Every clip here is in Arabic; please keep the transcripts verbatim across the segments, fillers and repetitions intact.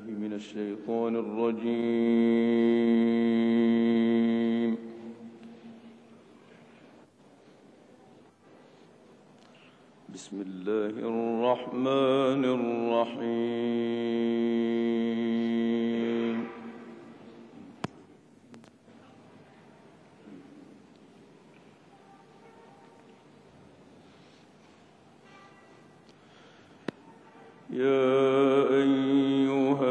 من الشيطان الرجيم. بسم الله الرحمن الرحيم. يا أيها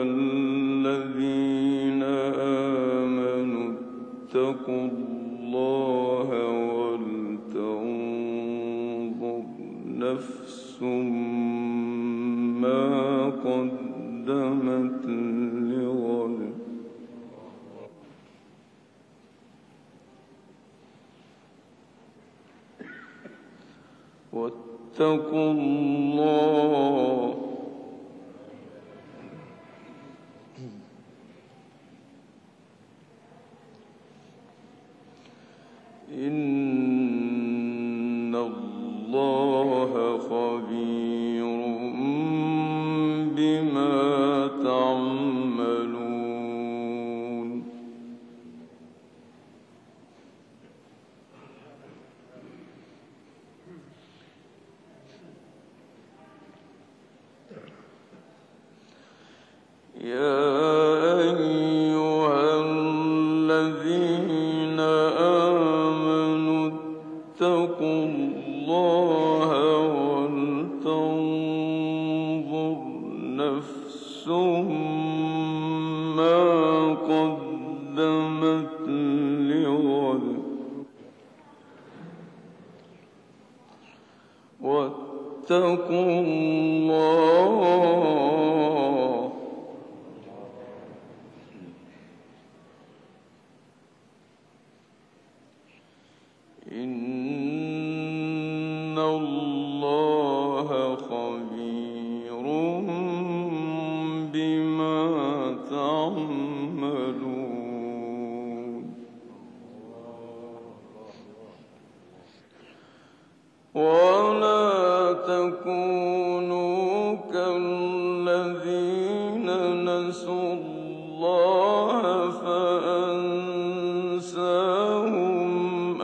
الذين آمنوا اتقوا الله ولتنظر نفس ما قدمت لغد واتقوا الله إن الله خبير بما تعملون. يا أيها الذين آمنوا اتقوا الله ولتنظر نفس ما قدمت لغد واتقوا الله إن الله خبير بما تعملون. ولا تكونوا كالذين نسوا الله فأنساهم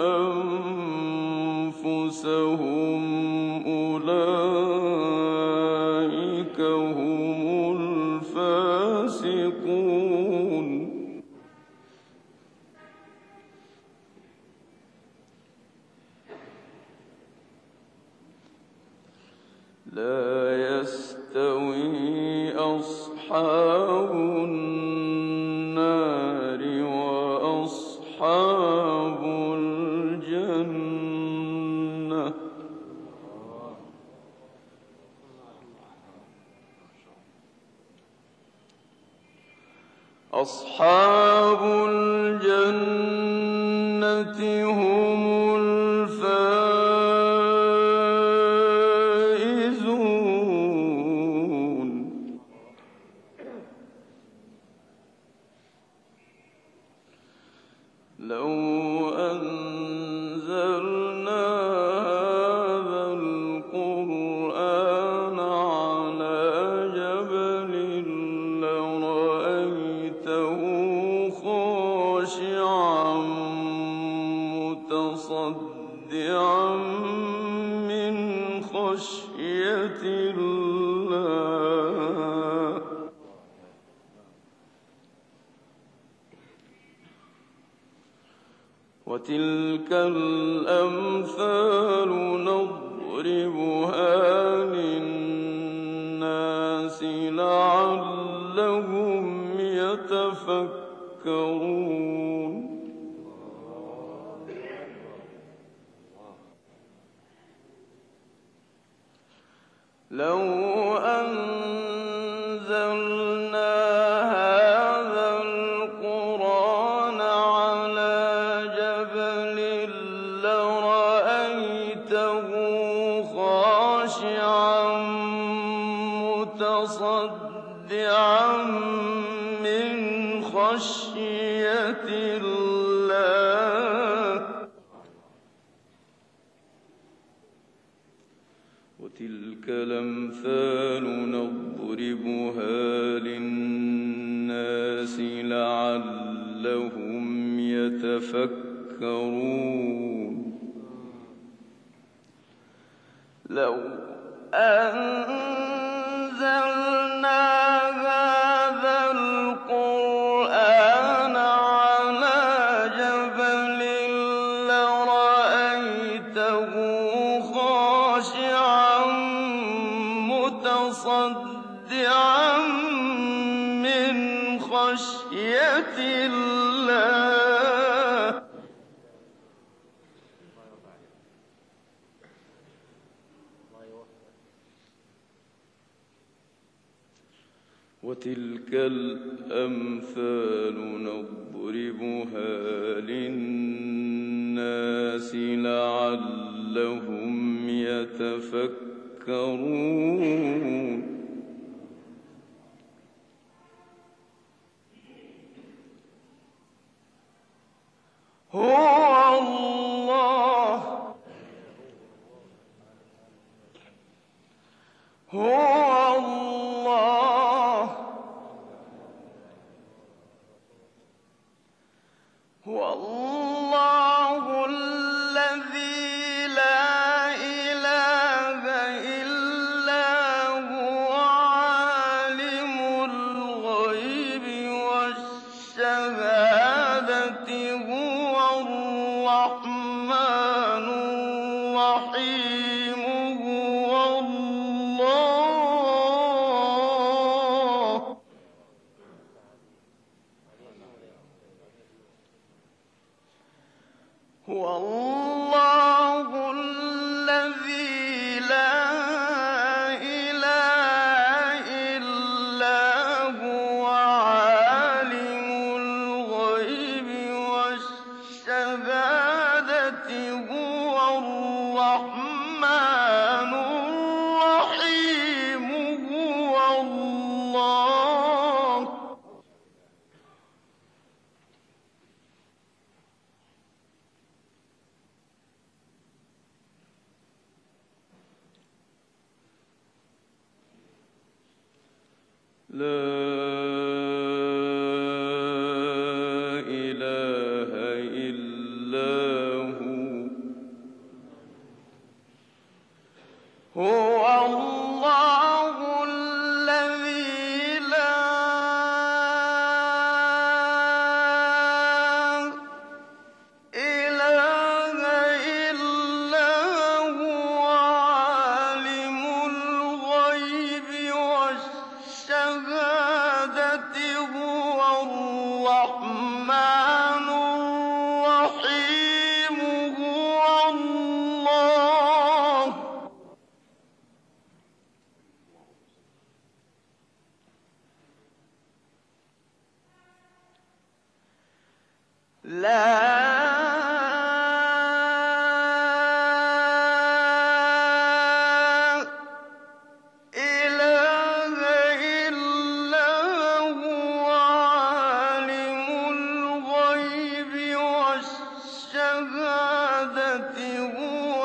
أنفسهم أولئك هم الفاسقون. لا يستوي أصحاب النار وأصحاب الجنة أصحاب الجنة هم الفائزون. لو أنزلنا هذا القرآن على جبل لرأيته خاشعا متصدعا من خشية الله. وتلك الأمثال نضربها للناس لعلهم يتفكرون. لو أنزلنا هذا القرآن على جبل لرأيته خاشعا متصدعا من خشية الله. وتلك الأمثال نضربها للناس الناس لعلهم يتفكرون لو أنزلنا هذا القرآن على جبل لرأيته خاشعا متصدعا من خشية الله وتلك الأمثال نضربها للناس لعلهم يتفكرون هو الله هو الله هو الله الذي لا إله إلا هو عالم الغيب والشهادة هو الرحمن الرحيم هو الله هو الله الذي لا إله إلا هو عالم الغيب والشهادة هو الرحمن الرحيم هو الله لا إله إلا هو هو الله الذي لا إله إلا هو عالم الغيب والشهادة هو الرحمن الرحيم هو الله لا إله إلا هو عالم الغيب والشهادة هو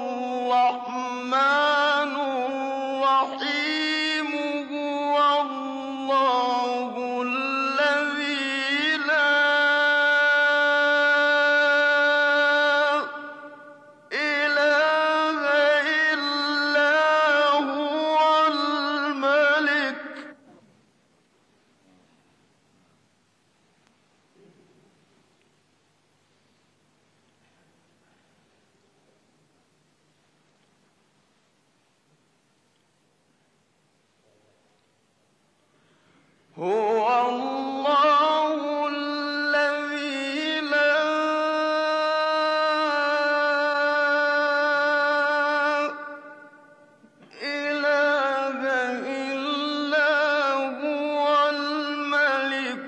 الرحمن الرحيم هو الله الذي لا إله إلا هو الملك هو الله الذي لا إله إلا هو الملك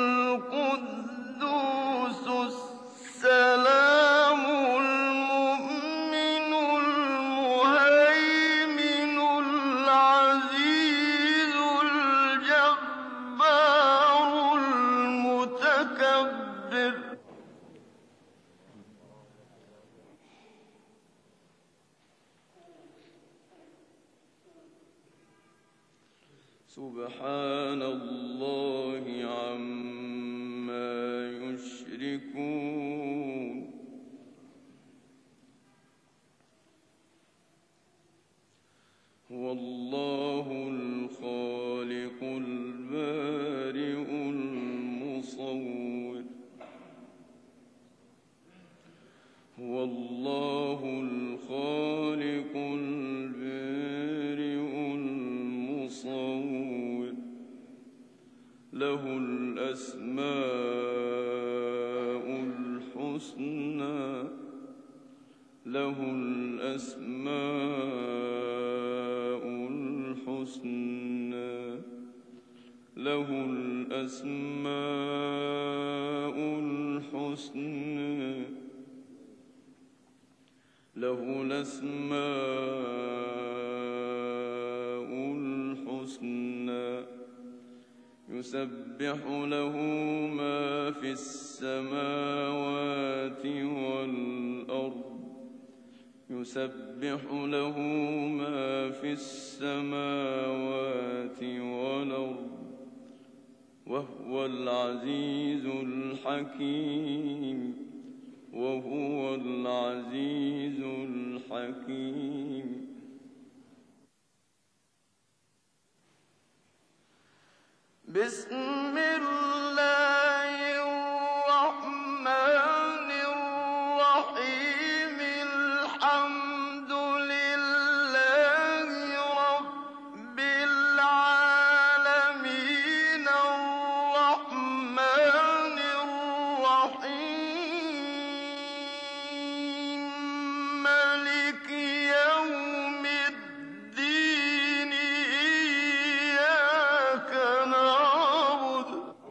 القدوس السلام المؤمن المهيمن العزيز الجبار المتكبر سبحان الله عما يشركون هو الله الخالق البارئ المصور هو الله الخالق البارئ المصور له الأسماء الحسنى له الأسماء الحسنى له الأسماء الحسنى له الأسماء الحسنى يسبح له ما في السماوات والأرض يسبح له ما في السماوات والأرض وهو العزيز الحكيم وهو العزيز الحكيم بسم الله الرحمن الرحيم الحمد لله رب العالمين الرحمن الرحيم مالك يوم الدين إياك نعبد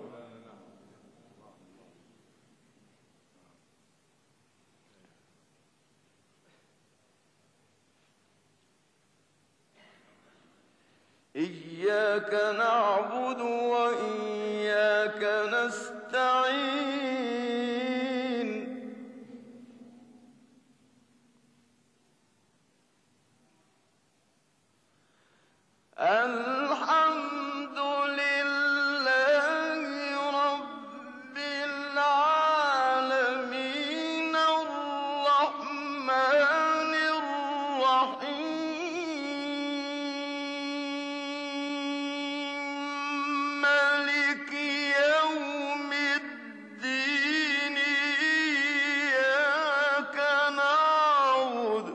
إياك نعبد وإياك نستعين الحمد لله رب العالمين الرحمن الرحيم مالك يوم الدين إياك نعبد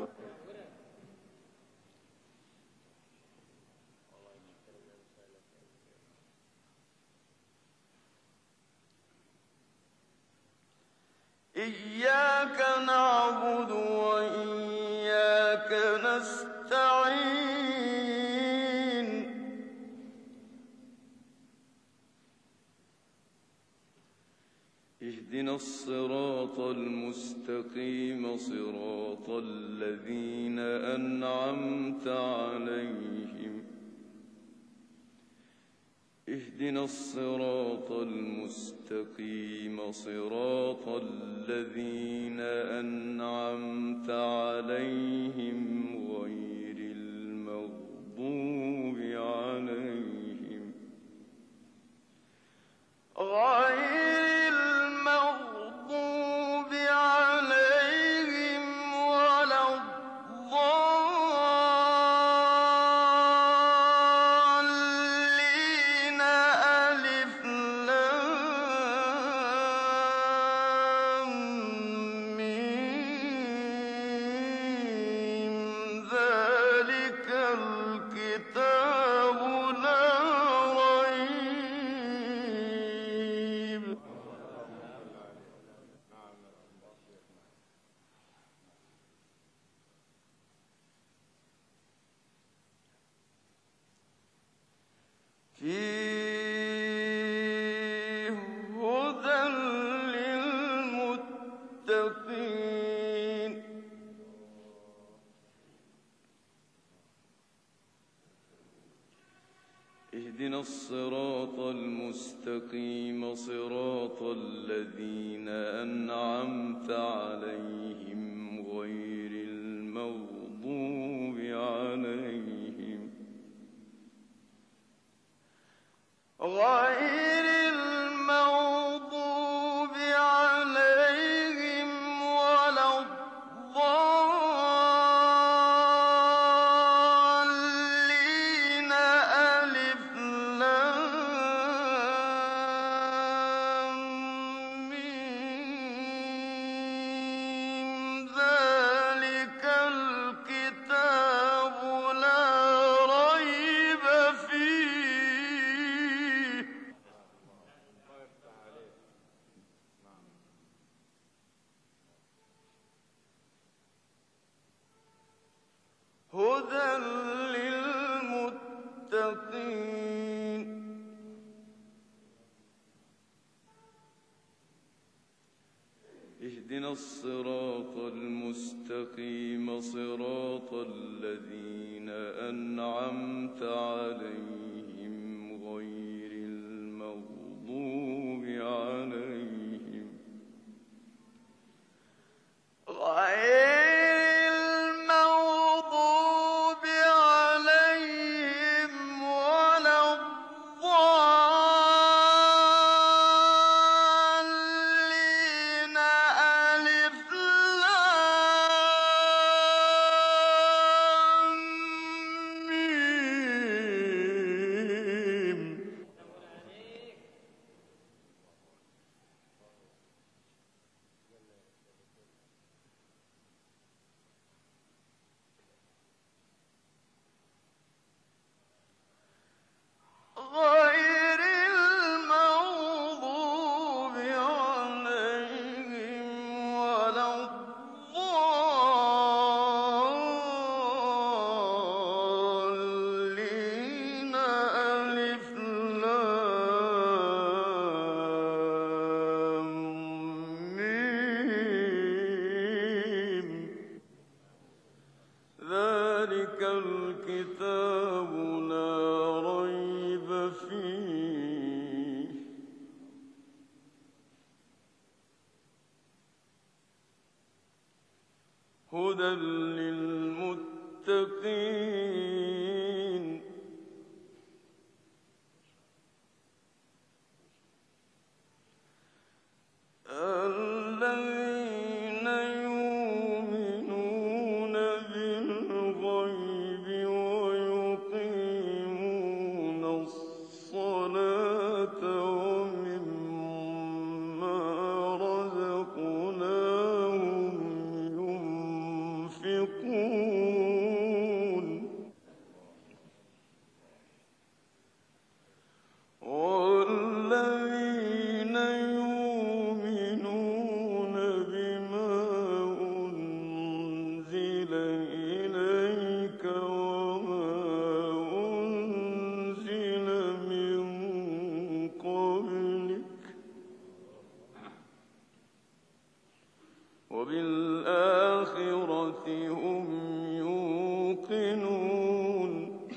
إياك نعبد وإياك نستعين اهدنا الصراط المستقيم صراط الذين أنعمت عليهم اهدنا الصراط المستقيم صراط الذين أنعمت عليهم غير المغضوب عليهم غير المغضوب عليهم ولا الضالين ألف لام ميم ذلك الكتاب لا ريب فيه هدى للمتقين اهدنا الصراط المستقيم صراط الذين أنعمت عليهم غير المغضوب عليهم غير المغضوب عليهم اهدنا الصراط المستقيم صراط الذين أنعمت عليهم غير المغضوب عليهم غير الكتاب لا ريب فيه هدى للمتقين الذين يؤمنون بالغيب ويقيمون الصلاة ومما رزقناهم ينفقون والذين يؤمنون بما أنزل إليك وما أنزل من قبلك وبالآخرة هم يوقنون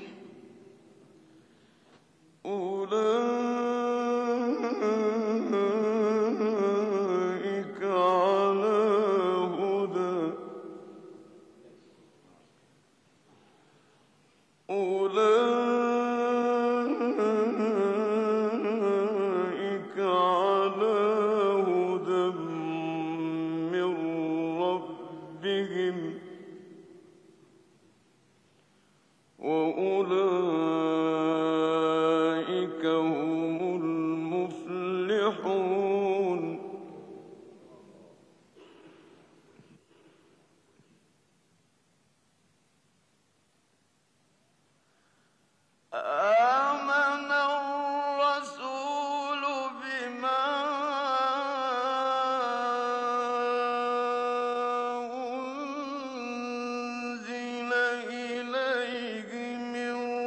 أولئك على هدى أولئك على هدى من ربهم وأولئك هم المفلحون آمن الرسول بما أنزل إليه من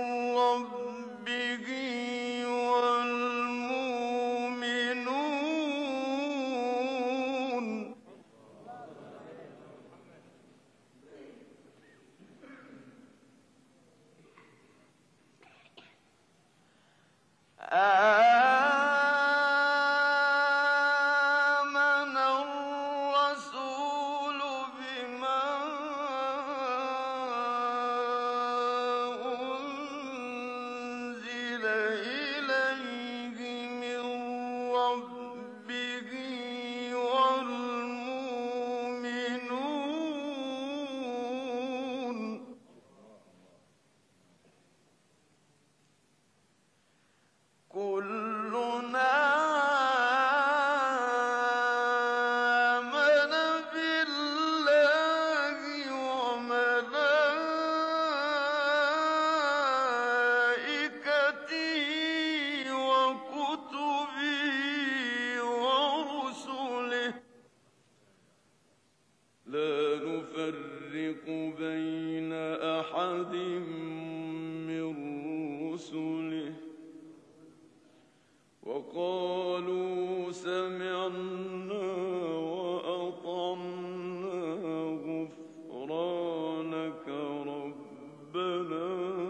ربنا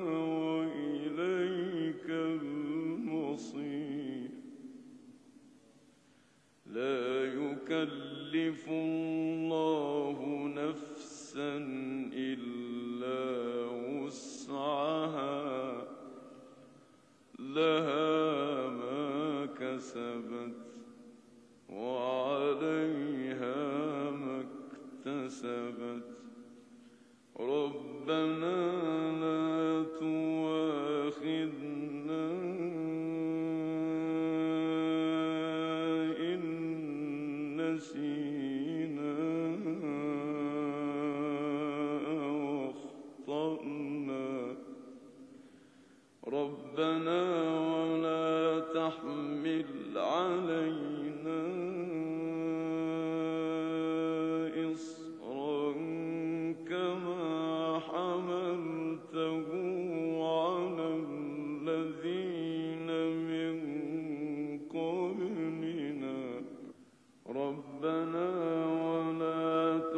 وإليك المصير. لا يكلف الله نفسا إلا وسعها، لها ما كسبت وعليها ما اكتسبت. ربنا لا تؤاخذنا إن نسينا أو أخطأنا. ربنا ولا تحمل علينا إصرا كما حملته على الذين من قبلنا. ربنا ولا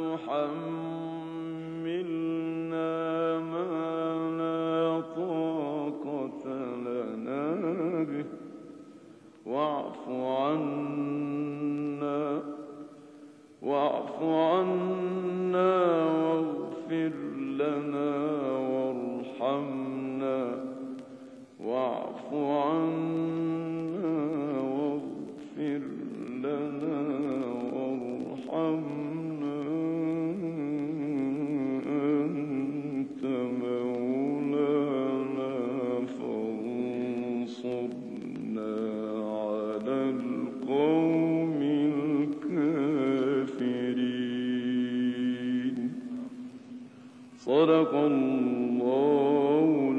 تحملنا ما لا طاقة لنا به، واعف عنا واعف عنا واغفر لنا وارحمنا. واعف عنا واغفر لنا وارحمنا، أنت مولانا فانصرنا على القوم الكافرين. صدق الله